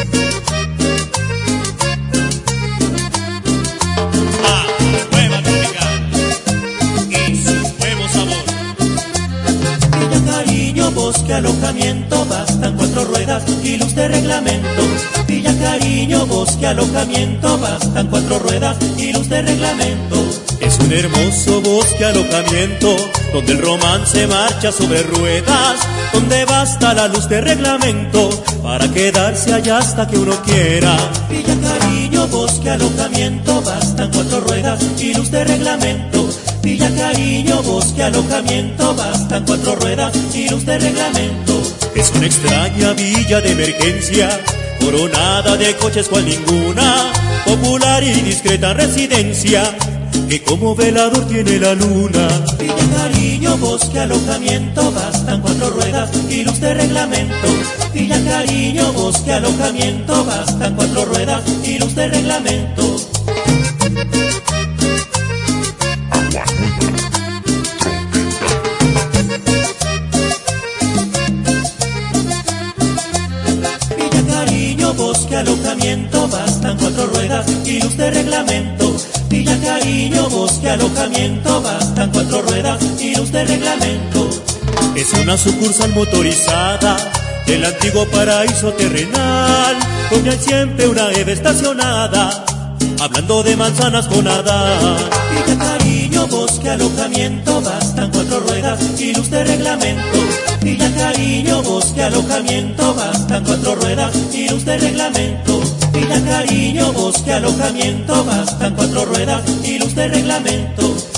Nueva Tropical y su nuevo sabor. Villa Cariño, bosque, alojamiento, bastan 4 ruedas y luz de reglamento. Villa Cariño, bosque, alojamiento, bastan 4 ruedas y luz de reglamento. Es un hermoso bosque alojamiento, donde el romance marcha sobre ruedas, donde basta la luz de reglamento, para quedarse allá hasta que uno quiera. Villa Cariño, bosque, alojamiento, bastan 4 ruedas y luz de reglamento. Villa Cariño, bosque, alojamiento, bastan 4 ruedas y luz de reglamento. Es una extraña villa de emergencia, coronada de coches cual ninguna, popular y discreta residencia, que como velador tiene la luna. Villa Cariño, bosque, alojamiento, bastan 4 ruedas y luz de reglamento. Villa Cariño, bosque, alojamiento, bastan 4 ruedas y luz de reglamento. Villa Cariño, bosque, alojamiento, bastan 4 ruedas y luz de reglamento. Villa Cariño, bosque, alojamiento, bastan 4 ruedas y luz de reglamento. Es una sucursal motorizada del antiguo paraíso terrenal, donde hay siempre una eve estacionada, hablando de manzanas con Adán. Villa Cariño, bosque, alojamiento, bastan 4 ruedas y luz de reglamento. Villa Cariño, bosque, alojamiento, bastan 4 ruedas y luz de reglamento. Villa Cariño, bosque, alojamiento, bastan 4 ruedas y luz de reglamento.